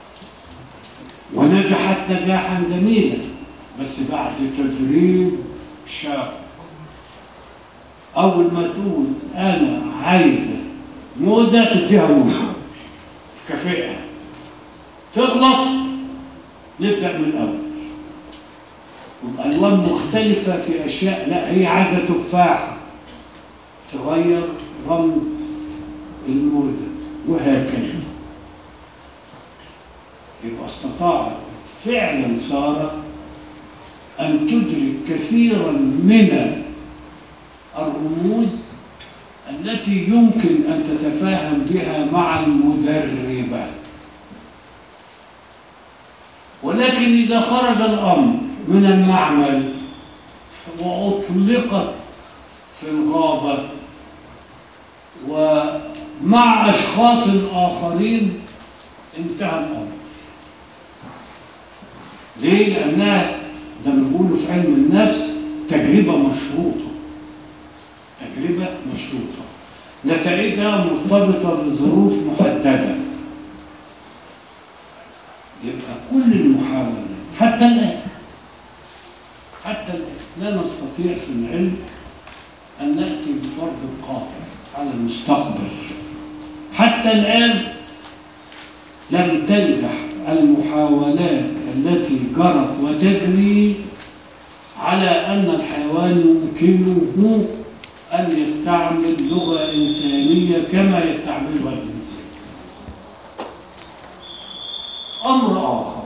Speaker 5: ونجحت نجاحا جميلا بس بعد تدريب شاق. أول ما تقول أنا عايزة موزة تديها موزة، تكافئها. تغلط نبدأ من الأول، وبألوان مختلفة في أشياء. لا، هي عايزة تفاحة تغير رمز الموزة وهكذا. يبقى استطاعت فعلا سارة أن تدرك كثيرا من الرموز التي يمكن أن تتفاهم بها مع المدربة. ولكن إذا خرج الأمر من المعمل وأطلقت في الغابة ومع أشخاص آخرين انتهى الأمر. ليه؟ لأنها زي ما بيقولوا في علم النفس تجربة مشروطة. تجربة مشروطة نتائجها مرتبطة بظروف محددة. يبقى كل المحاولات حتى الآن حتى الآن لا نستطيع في العلم أن نأتي بفرض قاطع على المستقبل. حتى الآن لم تنجح المحاولات التي جرت وتجري على أن الحيوان يمكنه أن يستعمل لغة إنسانية كما يستعملها الإنسان. أمر آخر،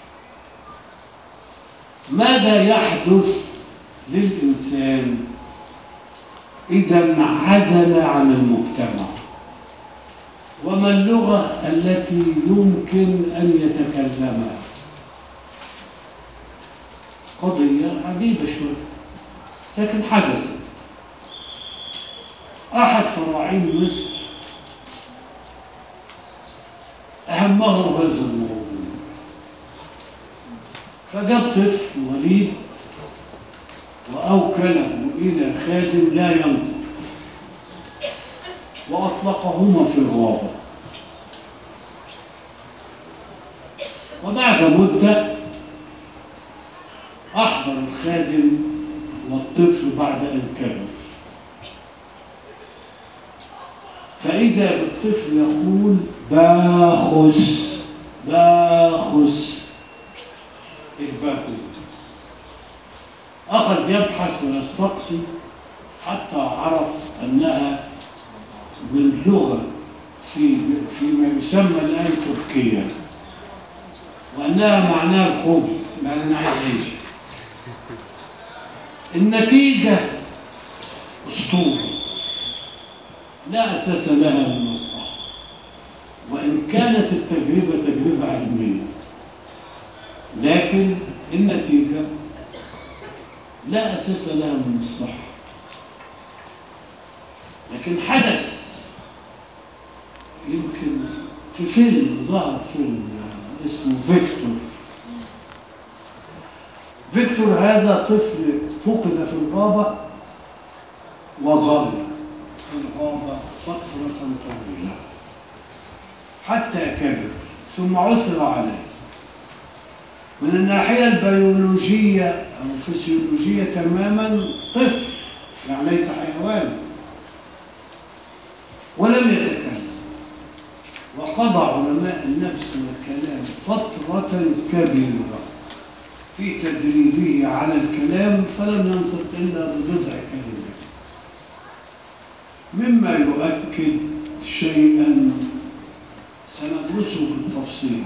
Speaker 5: ماذا يحدث للإنسان إذا انعزل عن المجتمع؟ وما اللغة التي يمكن أن يتكلمها؟ قضية عجيبة شوية لكن حدثت. أحد فراعين مصر أهمه هذا الموضوع، فجاب طفل وليد وأوكله إلى خادم لا ينطق وأطلقهما في الغابة. وبعد مدة أحضر الخادم والطفل بعد أن كبر، فإذا بالطفل يقول باخس باخس الباخس. أخذ يبحث ويستقصي حتى عرف أنها من لغة في فيما يسمى الآن تركيا، وأنها معناها الخبز، يعني أنا عايز عيش. النتيجة أسطورة لا أساس لها من الصحة، وإن كانت التجربة تجربة علمية، لكن النتيجة لا أساس لها من الصحة. لكن حدث يمكن في فيلم، ظهر فيلم اسمه فيكتور. فيكتور هذا طفل فقد في الغابة وظل في الغابة فترة طويلة حتى كبر ثم عثر عليه. من الناحية البيولوجية أو الفسيولوجية تماما طفل، يعني ليس حيوان، ولم يتكلم. وقضى علماء النفس والكلام فترة كبيرة في تدريبه على الكلام، فلم ينطق إلا ببضع كلمات، مما يؤكد شيئا سندرسه بالتفصيل،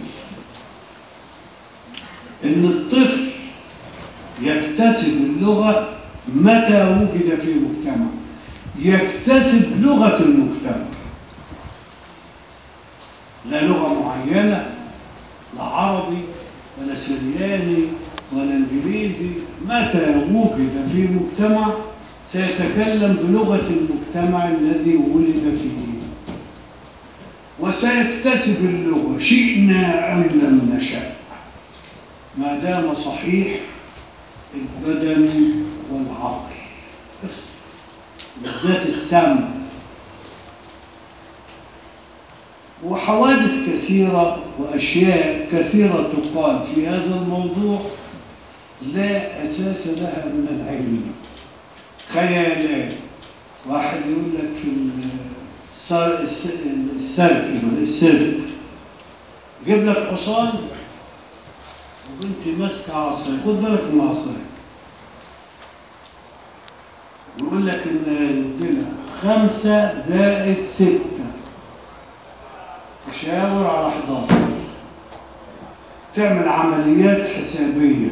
Speaker 5: إن الطفل يكتسب اللغة متى وجد في مجتمع، يكتسب لغة المجتمع، لا لغة معينة، لا عربي ولا سرياني ولا انجليزي. متى وجد في مجتمع سيتكلم بلغة المجتمع الذي ولد فيه، وسيكتسب اللغة شئنا أم لم نشأ، ما دام صحيح البدن والعقل، بالذات السمع. وحوادث كثيرة وأشياء كثيرة تقال في هذا الموضوع لا أساس لها من العلم، خيالات. واحد يقول لك في السيرك السيرك يجيب لك حصان وبنت ماسكة عصاية، خد بالك من العصاية، ويقول لك إن الدنيا خمسة زائد ستة تشاور على إحداشر. تعمل عمليات حسابية.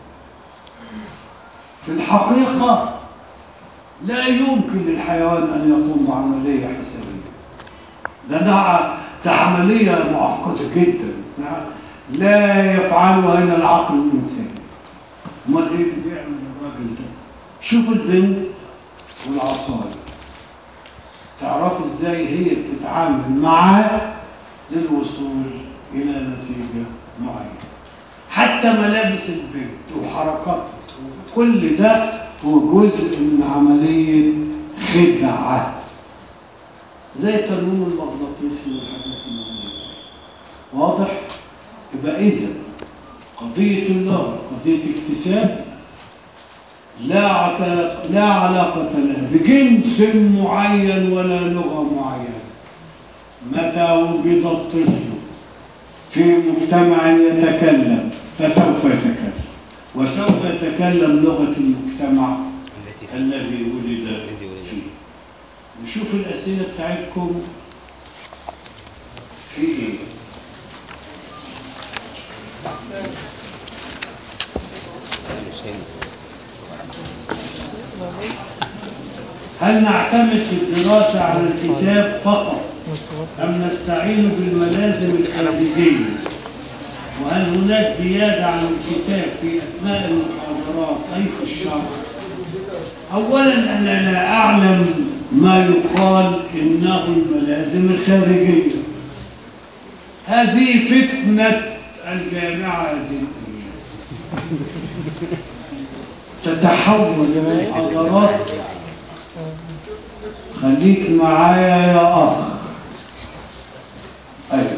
Speaker 5: في الحقيقة لا يمكن للحيوان أن يقوم بعملية حسابية. ده ده, ده عملية معقدة جدا لا يفعلها إلا العقل الإنساني. أمال إيه اللي بيعمل الراجل ده؟ شوف البنت والعصاية، تعرفوا إزاي هي بتتعامل معاه للوصول إلى نتيجة معينة. حتى ملابس البنت وحركاتها كل ده هو جزء من عملية خدعة، زي التنويم المغناطيسي والحاجات المغناطيسية. واضح؟ يبقى إذا قضية اللغة قضية اكتساب لا علاقة لا علاقة لها بجنس معين ولا لغة معينة. متى وجد الطفل في مجتمع يتكلم فسوف يتكلم، وسوف يتكلم لغة المجتمع الذي ولد فيه. نشوف الأسئلة بتاعتكم في إيه؟ هل نعتمد في الدراسة على الكتاب فقط أم نستعين بالملازم الخارجية؟ وهل هناك زيادة عن الكتاب في أثناء المحاضرات أي في الشرح؟ أولاً أنا لا أعلم ما يقال إنه الملازم الخارجية. هذه فتنة الجامعة هذه الأيام، تتحول المحاضرات. خليك معايا يا أخ. أيوة،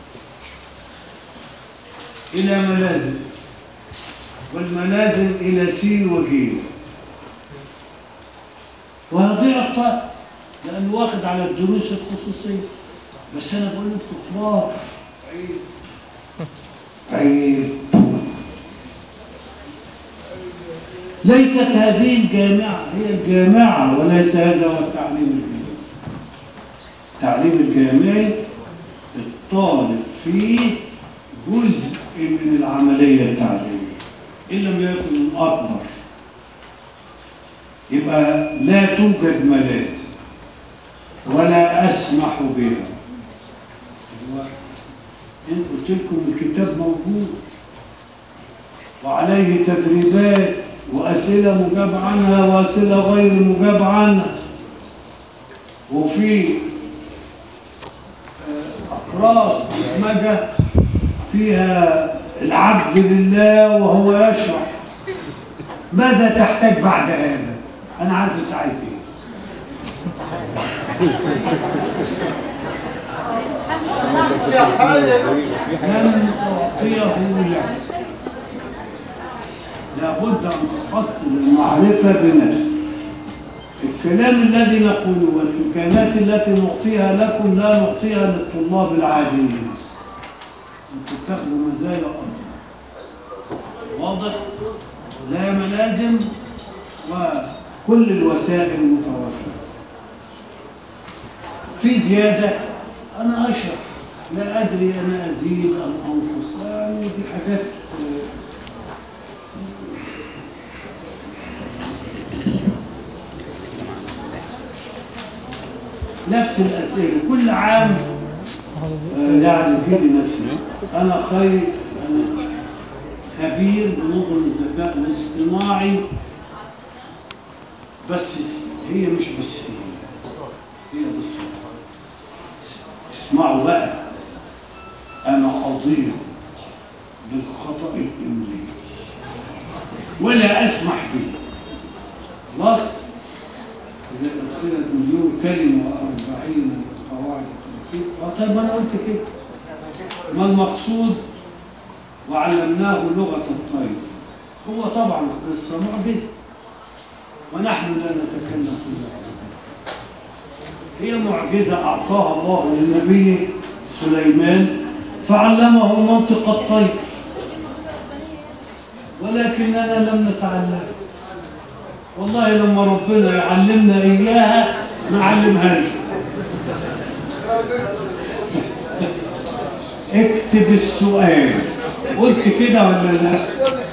Speaker 5: إلى ملازم، والملازم إلى سين وجيم، وهضيع أخطاء لأنه واخد على الدروس الخصوصية. بس أنا بقول لكم كبار، عيب عيب. ليست هذه الجامعة هي الجامعة، وليس هذا هو التعليم الجامعي. التعليم الجامعي الطالب فيه جزء من العملية التعليمية إن لم يكن الأكبر. يبقى لا توجد ملازم ولا أسمح بها. إن قلت لكم الكتاب موجود وعليه تدريبات وأسئلة مجاب عنها وأسئلة غير مجاب عنها، وفي أقراص مدى فيها العبد لله وهو يشرح. ماذا تحتاج بعد هذا؟ أنا عارف أنت عايز إيه. لن أعطيه لك. لابد أن تحصل المعرفة بنفسك. الكلام الذي نقوله والإمكانات التي نعطيها لكم لا نعطيها للطلاب العاديين. أنتم بتاخدوا مزايا أكبر. واضح؟ لا ملازم وكل الوسائل متوفرة. في زيادة أنا أشرح، لا أدري أنا أزيد أم أنقص، يعني دي حاجات نفس الأسئلة كل عام. آه يعني بيدي نفسي أنا خير، أنا خبير بنظم الذكاء الاصطناعي، بس هي مش بس هي بس. اسمعوا بقى، أنا أضيع بالخطأ الإملائي ولا أسمح به. خلاص؟ إذا قلت لك مليون كلمة وأربعين قواعد التركيب، طيب ما أنا قلت كده. ما المقصود؟ وعلمناه لغة الطير. هو طبعا قصة معجزة ونحن لا نتكلم في المعجزة. هي معجزة أعطاها الله للنبي سليمان فعلمه منطق الطير، ولكننا لم نتعلم. والله لما ربنا يعلمنا إياها نعلمها لك. اكتب السؤال. قلت كده ولا لا؟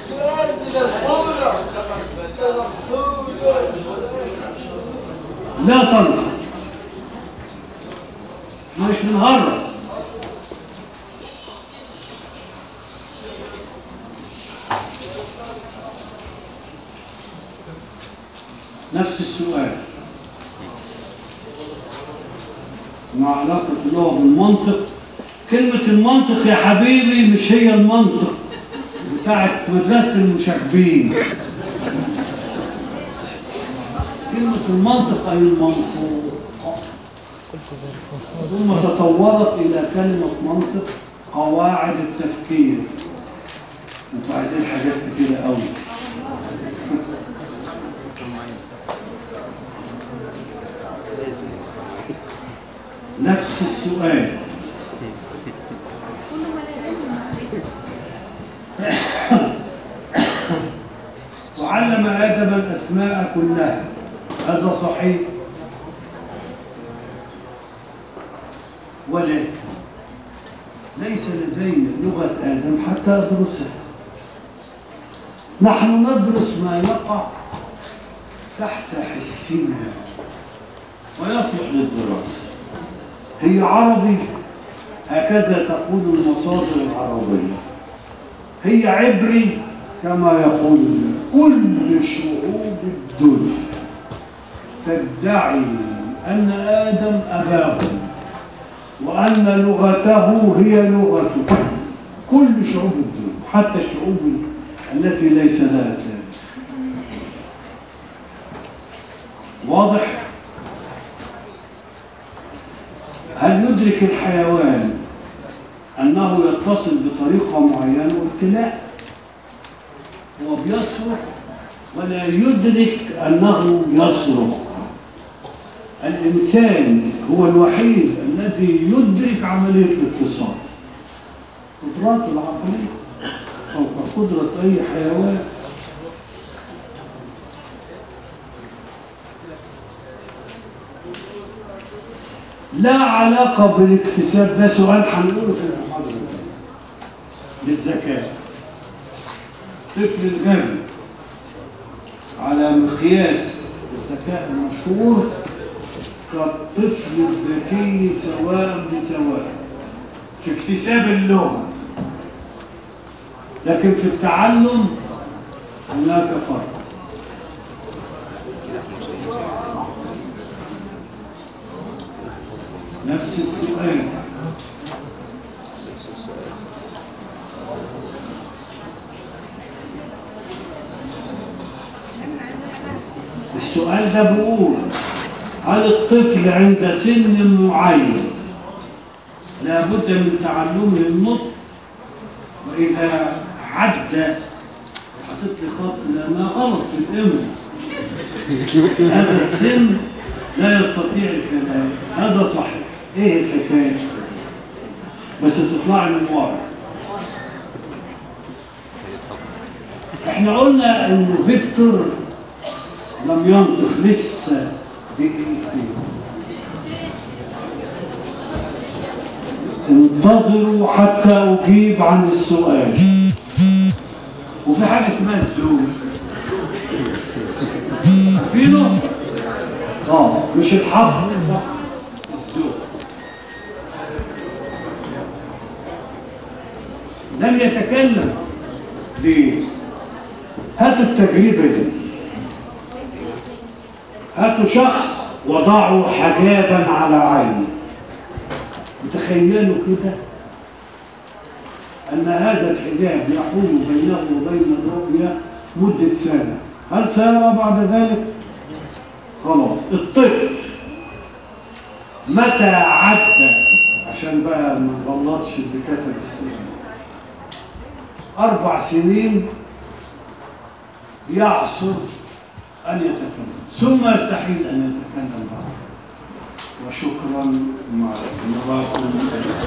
Speaker 5: لا تنهر، مش بنهرب. نفس السؤال، مع علاقة اللغة بالمنطق. كلمة المنطق يا حبيبي مش هي المنطق بتاعت مدرسة المشاغبين. كلمة المنطق أي المنطوق، ثم تطورت إلى كلمة منطق قواعد التفكير. انتوا عايزين حاجات كتيرة قوي. نفس السؤال. وعلم آدم الأسماء كلها، هذا صحيح، ولكن ليس لدينا لغة آدم حتى أدرسها. نحن ندرس ما يقع تحت حسنا ويصلح للدراسة. هي عربي، هكذا تقول المصادر العربية. هي عبري كما يقول كل شعوب الدنيا تدعي أن آدم أباه وأن لغته هي لغته. كل شعوب الدنيا، حتى الشعوب التي ليس لها تاريخ. واضح؟ هل يدرك الحيوان أنه يتصل بطريقة معينة؟ قلت لا، هو بيصرخ ولا يدرك أنه يصرخ. الإنسان هو الوحيد الذي يدرك عملية الاتصال. قدراته العقلية فوق قدرة أي حيوان. لا علاقة بالاكتساب. ده سؤال هنقوله في المحاضرة بالذكاء. طفل الغبي على مقياس الذكاء المشهور كالطفل الذكي سواء بسواء في اكتساب اللغة، لكن في التعلم هناك فرق. نفس السؤال. السؤال ده بيقول هل الطفل عند سن معين لابد من تعلمه النطق، وإذا عدى حطيت لي خط لأنها غلط في الإمر هذا السن لا يستطيع الكلام، هذا صحيح. إيه الحكاية؟ بس تطلع من ورا. احنا قلنا إن فيكتور لم ينطق لسه دقيقتين. انتظروا حتى أجيب عن السؤال. وفي حاجة اسمها الزوج. عارفينه؟ اه مش الحق، الزوج. لم يتكلم. ليه؟ هاتوا التجربة دي. هاتوا شخص وضعوا حجابا على عينه. تخيلوا كده أن هذا الحجاب يحول بينه وبين الرؤية مدة سنة. هل سيرى بعد ذلك؟ خلاص. الطفل متى عدى، عشان بقى ما نغلطش اللي كتب السنة، أربع سنين يعصر أن يتكلم، ثم يستحيل أن يتكلم بعد. وشكرا. مع نراكم